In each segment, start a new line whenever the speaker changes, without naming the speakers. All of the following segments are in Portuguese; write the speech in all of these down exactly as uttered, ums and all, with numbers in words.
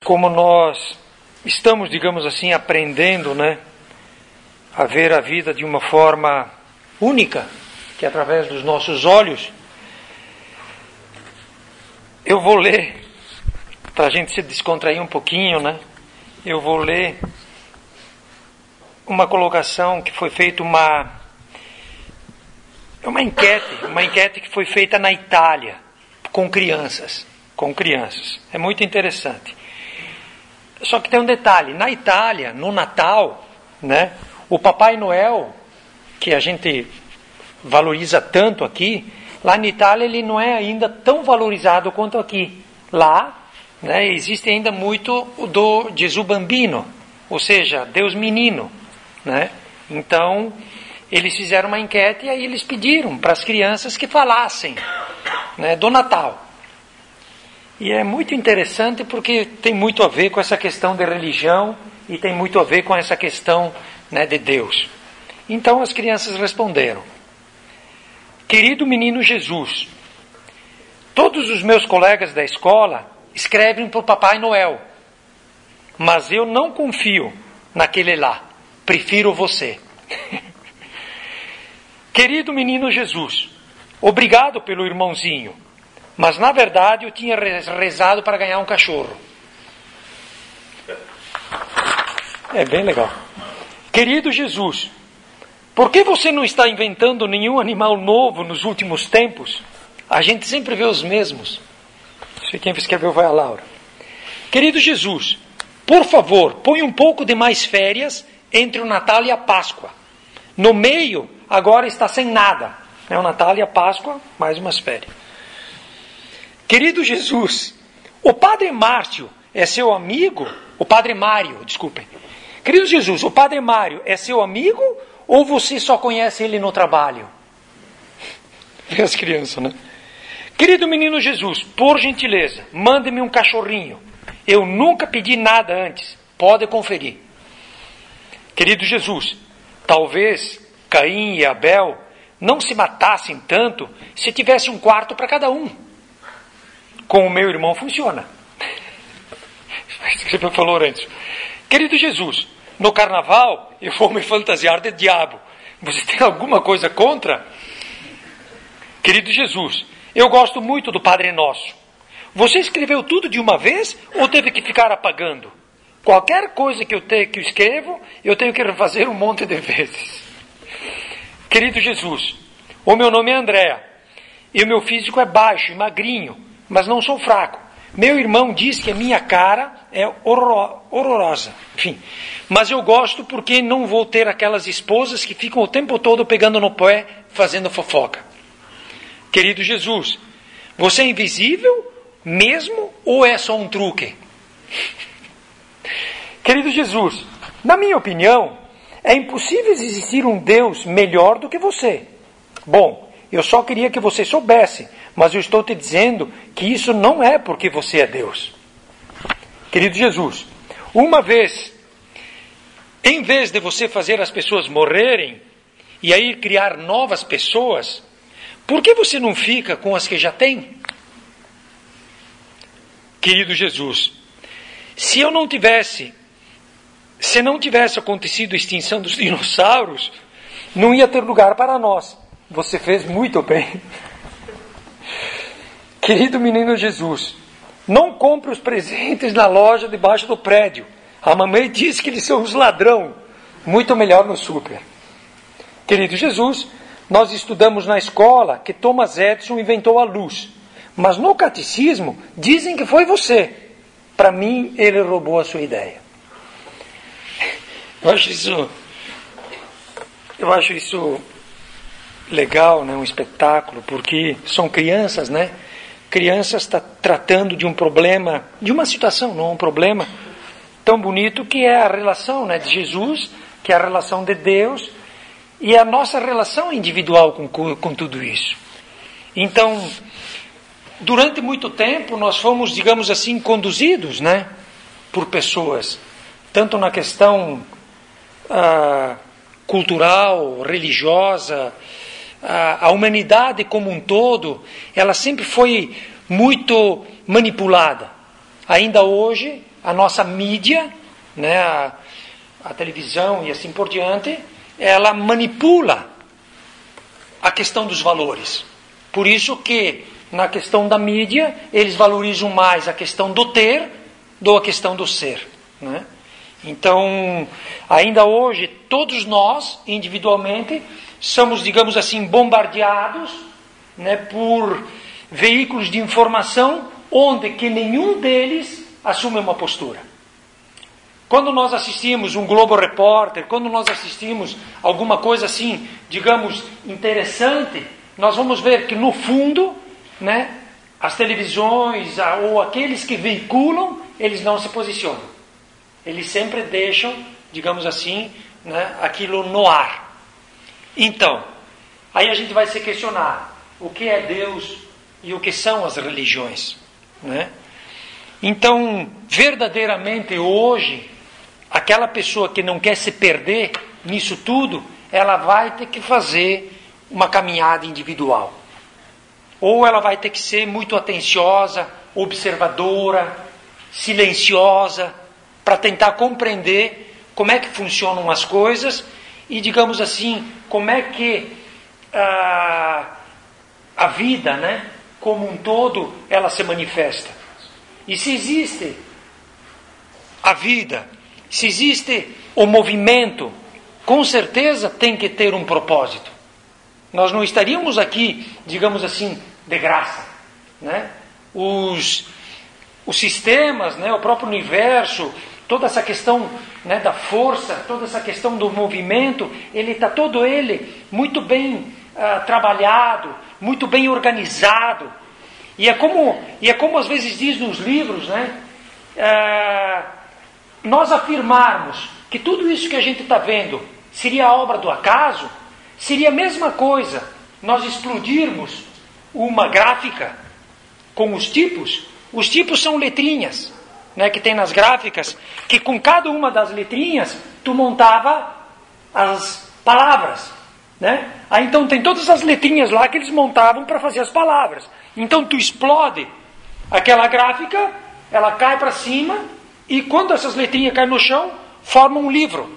como nós estamos, digamos assim, aprendendo, né, a ver a vida de uma forma única, que é através dos nossos olhos, eu vou ler, para a gente se descontrair um pouquinho, né, eu vou ler uma colocação que foi feita, uma, uma enquete, uma enquete que foi feita na Itália, com crianças, com crianças. É muito interessante. Só que tem um detalhe, na Itália, no Natal, né, o Papai Noel, que a gente valoriza tanto aqui, lá na Itália ele não é ainda tão valorizado quanto aqui. Lá, né, existe ainda muito o do Gesù Bambino, ou seja, Deus Menino, né? Então, eles fizeram uma enquete e aí eles pediram para as crianças que falassem, né, do Natal. E é muito interessante porque tem muito a ver com essa questão de religião e tem muito a ver com essa questão, né, de Deus. Então as crianças responderam: querido menino Jesus, todos os meus colegas da escola escrevem para o Papai Noel, mas eu não confio naquele lá, prefiro você. Querido menino Jesus, obrigado pelo irmãozinho, mas na verdade eu tinha rezado para ganhar um cachorro. É bem legal. Querido Jesus, por que você não está inventando nenhum animal novo nos últimos tempos? A gente sempre vê os mesmos. Se quem escreveu foi a Laura. Querido Jesus, por favor, põe um pouco de mais férias entre o Natal e a Páscoa. No meio, agora está sem nada. É o Natal e a Páscoa, mais umas férias. Querido Jesus, o Padre Márcio é seu amigo? O Padre Mário, desculpem. Querido Jesus, o Padre Mário é seu amigo ou você só conhece ele no trabalho? Vê as crianças, né? Querido menino Jesus, por gentileza, mande-me um cachorrinho. Eu nunca pedi nada antes. Pode conferir. Querido Jesus, talvez Caim e Abel não se matassem tanto se tivesse um quarto para cada um. Com o meu irmão funciona. Você falou, Lourenço. Querido Jesus, no carnaval eu vou me fantasiar de diabo. Você tem alguma coisa contra? Querido Jesus, eu gosto muito do Padre Nosso. Você escreveu tudo de uma vez ou teve que ficar apagando? Qualquer coisa que eu, te, que eu escrevo, eu tenho que refazer um monte de vezes. Querido Jesus, o meu nome é Andréa e o meu físico é baixo e magrinho, mas não sou fraco. Meu irmão diz que a minha cara é horror, horrorosa. Enfim, mas eu gosto porque não vou ter aquelas esposas que ficam o tempo todo pegando no pé, fazendo fofoca. Querido Jesus, você é invisível mesmo ou é só um truque? Querido Jesus, na minha opinião, é impossível existir um Deus melhor do que você. Bom, eu só queria que você soubesse, mas eu estou te dizendo que isso não é porque você é Deus. Querido Jesus, uma vez, em vez de você fazer as pessoas morrerem e aí criar novas pessoas, por que você não fica com as que já tem? Querido Jesus, se eu não tivesse, se não tivesse acontecido a extinção dos dinossauros, não ia ter lugar para nós. Você fez muito bem. Querido menino Jesus, não compre os presentes na loja debaixo do prédio. A mamãe disse que eles são os ladrão. Muito melhor no super. Querido Jesus, nós estudamos na escola que Thomas Edison inventou a luz. Mas no catecismo dizem que foi você. Para mim, ele roubou a sua ideia. Eu acho isso, eu acho isso legal, né? Um espetáculo, porque são crianças, né? Crianças tá tratando de um problema, de uma situação, não um problema tão bonito que é a relação, né, de Jesus, que é a relação de Deus e a nossa relação individual com, com, com tudo isso. Então, durante muito tempo nós fomos, digamos assim, conduzidos, né, por pessoas, tanto na questão ah, cultural, religiosa. A, a humanidade como um todo, ela sempre foi muito manipulada. Ainda hoje, a nossa mídia, né, a, a televisão e assim por diante, ela manipula a questão dos valores. Por isso que, na questão da mídia, eles valorizam mais a questão do ter do que a questão do ser, né? Então, ainda hoje, todos nós, individualmente, somos, digamos assim, bombardeados, né, por veículos de informação onde que nenhum deles assume uma postura. Quando nós assistimos um Globo Repórter, quando nós assistimos alguma coisa assim, digamos, interessante, nós vamos ver que no fundo, né, as televisões ou aqueles que veiculam, eles não se posicionam. Eles sempre deixam, digamos assim, né, aquilo no ar. Então, aí a gente vai se questionar o que é Deus e o que são as religiões, né? Então, verdadeiramente hoje, aquela pessoa que não quer se perder nisso tudo, ela vai ter que fazer uma caminhada individual. Ou ela vai ter que ser muito atenciosa, observadora, silenciosa, para tentar compreender como é que funcionam as coisas e, digamos assim, como é que ah, a vida, né, como um todo, ela se manifesta. E se existe a vida, se existe o movimento, com certeza tem que ter um propósito. Nós não estaríamos aqui, digamos assim, de graça, né? Os, os sistemas, né, o próprio universo, toda essa questão, né, da força, toda essa questão do movimento, ele está todo ele muito bem uh, trabalhado, muito bem organizado. E é como, e é como às vezes diz nos livros, né, uh, nós afirmarmos que tudo isso que a gente está vendo seria obra do acaso, seria a mesma coisa nós explodirmos uma gráfica com os tipos. Os tipos são letrinhas, né, que tem nas gráficas, que com cada uma das letrinhas tu montava as palavras, né? Aí então tem todas as letrinhas lá que eles montavam para fazer as palavras. Então tu explode aquela gráfica, ela cai para cima e quando essas letrinhas caem no chão, formam um livro.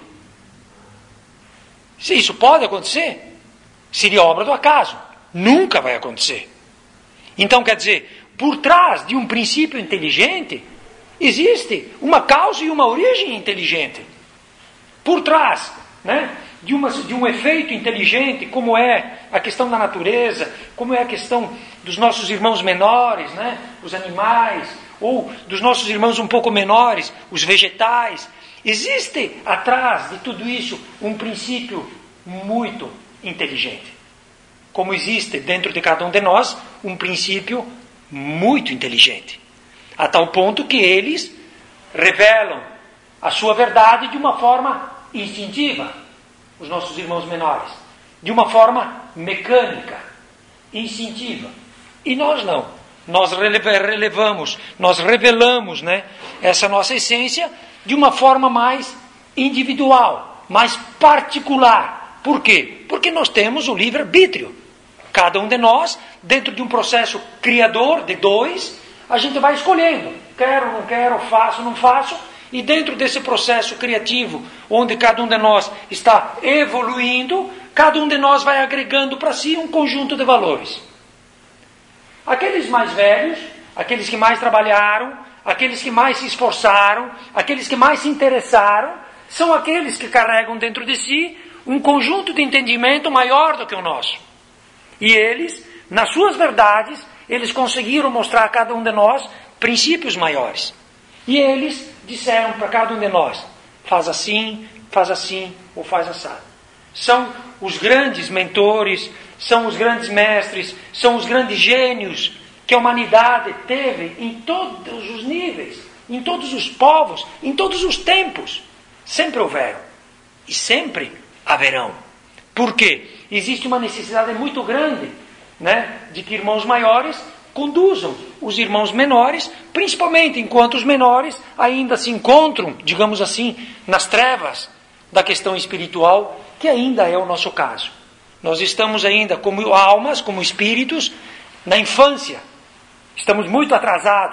Se isso pode acontecer, seria obra do acaso. Nunca vai acontecer. Então, quer dizer, por trás de um princípio inteligente, existe uma causa e uma origem inteligente. Por trás, né, de, uma, de um efeito inteligente, como é a questão da natureza, como é a questão dos nossos irmãos menores, né, os animais, ou dos nossos irmãos um pouco menores, os vegetais. Existe atrás de tudo isso um princípio muito inteligente. Como existe dentro de cada um de nós um princípio muito inteligente. A tal ponto que eles revelam a sua verdade de uma forma instintiva, os nossos irmãos menores. De uma forma mecânica, instintiva. E nós não. Nós relevamos, nós revelamos, né, essa nossa essência de uma forma mais individual, mais particular. Por quê? Porque nós temos o livre-arbítrio. Cada um de nós, dentro de um processo criador de dois, a gente vai escolhendo. Quero, não quero, faço, não faço. E dentro desse processo criativo, onde cada um de nós está evoluindo, cada um de nós vai agregando para si um conjunto de valores. Aqueles mais velhos, aqueles que mais trabalharam, aqueles que mais se esforçaram, aqueles que mais se interessaram, são aqueles que carregam dentro de si um conjunto de entendimento maior do que o nosso. E eles, nas suas verdades, eles conseguiram mostrar a cada um de nós princípios maiores. E eles disseram para cada um de nós, faz assim, faz assim ou faz assado. São os grandes mentores, são os grandes mestres, são os grandes gênios que a humanidade teve em todos os níveis, em todos os povos, em todos os tempos. Sempre houveram e sempre haverão. Por quê? Existe uma necessidade muito grande, né, de que irmãos maiores conduzam os irmãos menores, principalmente enquanto os menores ainda se encontram, digamos assim, nas trevas da questão espiritual, que ainda é o nosso caso. Nós estamos ainda como almas, como espíritos, na infância. Estamos muito atrasados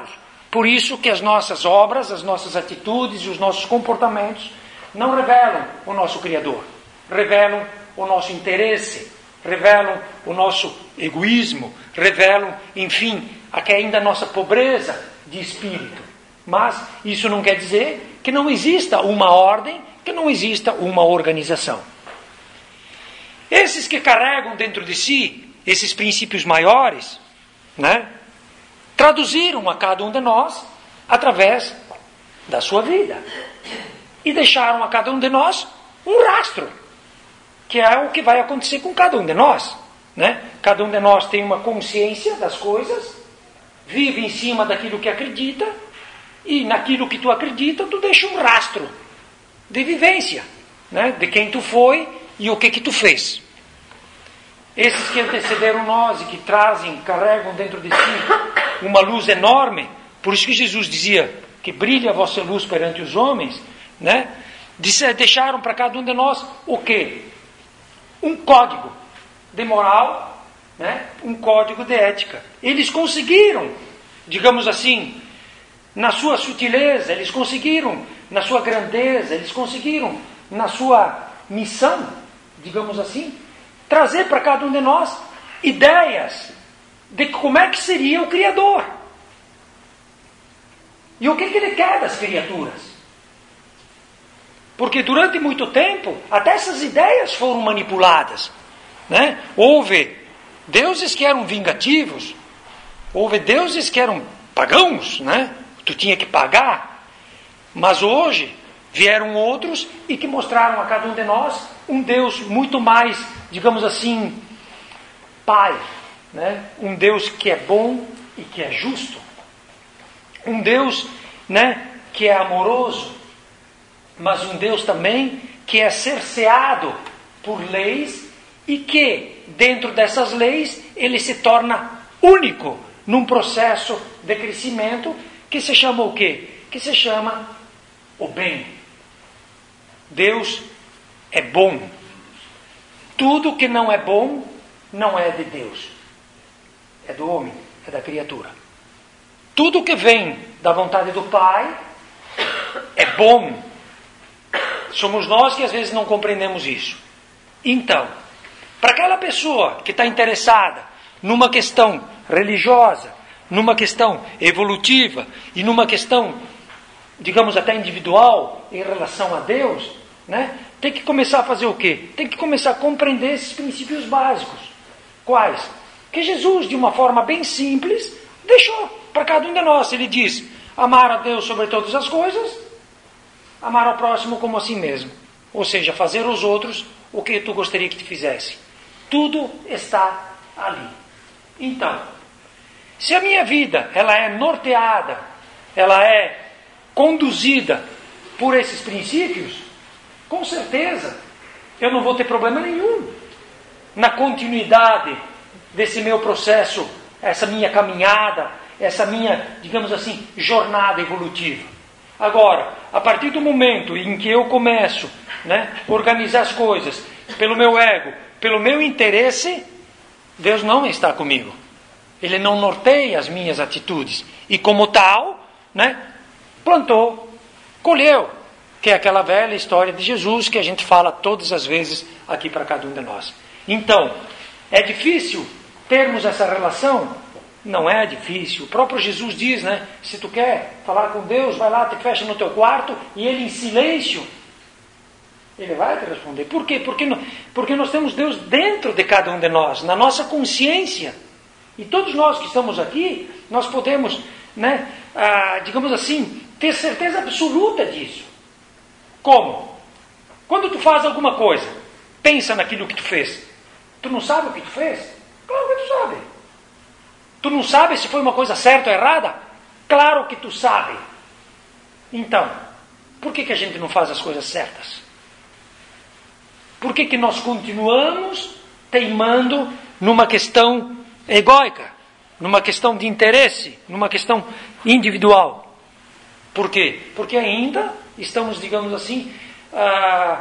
Por isso que as nossas obras, as nossas atitudes e os nossos comportamentos não revelam o nosso Criador, revelam o nosso interesse, revelam o nosso egoísmo, revelam, enfim, aqui ainda a nossa pobreza de espírito. Mas isso não quer dizer que não exista uma ordem, que não exista uma organização. Esses que carregam dentro de si esses princípios maiores, né, traduziram a cada um de nós através da sua vida. E deixaram a cada um de nós um rastro, que é o que vai acontecer com cada um de nós. Né? Cada um de nós tem uma consciência das coisas, vive em cima daquilo que acredita, e naquilo que tu acredita, tu deixa um rastro de vivência, né? De quem tu foi e o que que tu fez. Esses que antecederam nós e que trazem, carregam dentro de si uma luz enorme, por isso que Jesus dizia que brilha a vossa luz perante os homens, né? Deixaram para cada um de nós o quê? Um código de moral, né? Um código de ética. Eles conseguiram, digamos assim, na sua sutileza, eles conseguiram, na sua grandeza, eles conseguiram, na sua missão, digamos assim, trazer para cada um de nós ideias de como é que seria o Criador. E o que, que ele quer das criaturas. Porque durante muito tempo, até essas ideias foram manipuladas. Né? Houve deuses que eram vingativos, houve deuses que eram pagãos, né? Tu tinha que pagar. Mas hoje vieram outros e que mostraram a cada um de nós um Deus muito mais, digamos assim, Pai, né? Um Deus que é bom e que é justo. Um Deus, né, que é amoroso, mas um Deus também que é cerceado por leis e que, dentro dessas leis, ele se torna único num processo de crescimento que se chama o quê? Que se chama o bem. Deus é bom. Tudo que não é bom não é de Deus. É do homem, é da criatura. Tudo que vem da vontade do Pai é bom. Somos nós que às vezes não compreendemos isso. Então, para aquela pessoa que está interessada numa questão religiosa, numa questão evolutiva e numa questão, digamos até individual, em relação a Deus, né, tem que começar a fazer o quê? Tem que começar a compreender esses princípios básicos. Quais? Que Jesus, de uma forma bem simples, deixou para cada um de nós. Ele diz: amar a Deus sobre todas as coisas, amar ao próximo como a si mesmo. Ou seja, fazer aos outros o que tu gostaria que te fizesse. Tudo está ali. Então, se a minha vida ela é norteada, ela é conduzida por esses princípios, com certeza eu não vou ter problema nenhum na continuidade desse meu processo, essa minha caminhada, essa minha, digamos assim, jornada evolutiva. Agora, a partir do momento em que eu começo, né, a organizar as coisas pelo meu ego, pelo meu interesse, Deus não está comigo. Ele não norteia as minhas atitudes. E como tal, né, plantou, colheu. Que é aquela velha história de Jesus que a gente fala todas as vezes aqui para cada um de nós. Então, é difícil termos essa relação? Não é difícil. O próprio Jesus diz, né? Se tu quer falar com Deus, vai lá, te fecha no teu quarto e Ele em silêncio, Ele vai te responder. Por quê? Porque, porque nós temos Deus dentro de cada um de nós, na nossa consciência. E todos nós que estamos aqui, nós podemos, né, ah, digamos assim, ter certeza absoluta disso. Como? Quando tu faz alguma coisa, pensa naquilo que tu fez. Tu não sabe o que tu fez? Claro que tu sabe. Tu não sabe se foi uma coisa certa ou errada? Claro que tu sabe. Então, por que que a gente não faz as coisas certas? Por que que nós continuamos teimando numa questão egóica, numa questão de interesse, numa questão individual? Por quê? Porque ainda estamos, digamos assim, ah,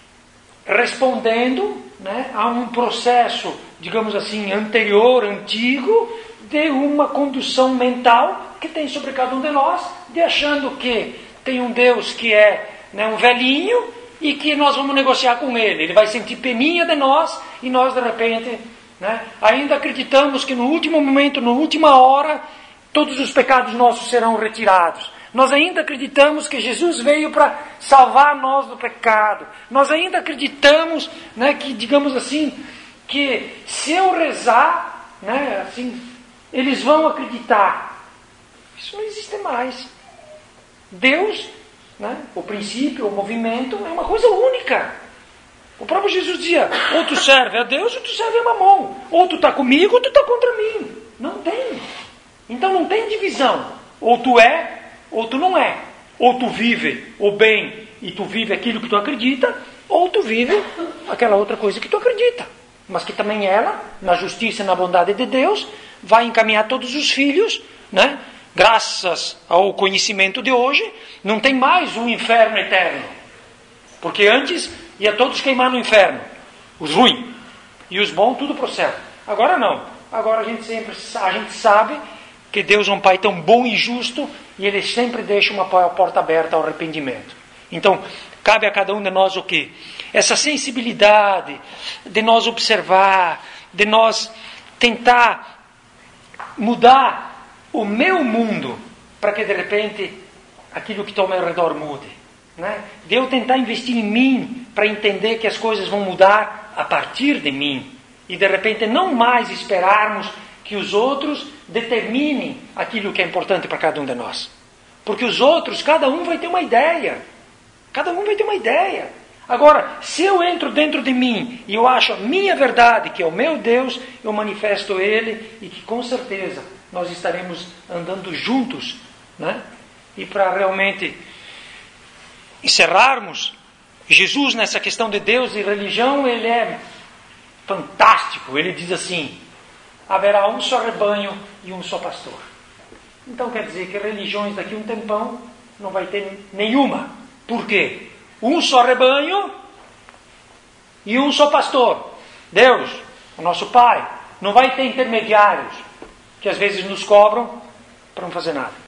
respondendo, né, a um processo, digamos assim, anterior, antigo, de uma condução mental que tem sobre cada um de nós, de achando que tem um Deus que é, né, um velhinho e que nós vamos negociar com ele. Ele vai sentir peninha de nós e nós, de repente, né, ainda acreditamos que no último momento, na última hora, todos os pecados nossos serão retirados. Nós ainda acreditamos que Jesus veio para salvar nós do pecado. Nós ainda acreditamos, né, que, digamos assim, que se eu rezar, né, assim, eles vão acreditar. Isso não existe mais. Deus, né, o princípio, o movimento, é uma coisa única. O próprio Jesus dizia, ou tu serve a Deus, ou tu serve a Mamon. Ou tu está comigo, ou tu está contra mim. Não tem. Então não tem divisão. Ou tu é, ou tu não é. Ou tu vive o bem e tu vive aquilo que tu acredita, ou tu vive aquela outra coisa que tu acredita. Mas que também ela, na justiça e na bondade de Deus, vai encaminhar todos os filhos, né? Graças ao conhecimento de hoje, não tem mais um inferno eterno. Porque antes ia todos queimar no inferno. Os ruins. E os bons tudo para o céu. Agora não. Agora a gente sempre a gente sabe que Deus é um Pai tão bom e justo e Ele sempre deixa uma porta aberta ao arrependimento. Então, cabe a cada um de nós o quê? Essa sensibilidade de nós observar, de nós tentar mudar o meu mundo para que de repente aquilo que está ao meu redor mude. Né? De eu tentar investir em mim para entender que as coisas vão mudar a partir de mim. E de repente não mais esperarmos que os outros determinem aquilo que é importante para cada um de nós. Porque os outros, cada um vai ter uma ideia. Cada um vai ter uma ideia. Agora, se eu entro dentro de mim e eu acho a minha verdade, que é o meu Deus, eu manifesto Ele e que com certeza nós estaremos andando juntos. Né? E para realmente encerrarmos, Jesus nessa questão de Deus e religião, Ele é fantástico. Ele diz assim, haverá um só rebanho e um só pastor. Então quer dizer que religiões daqui a um tempão não vai ter nenhuma. Por quê? Um só rebanho e um só pastor. Deus, o nosso Pai, não vai ter intermediários que às vezes nos cobram para não fazer nada.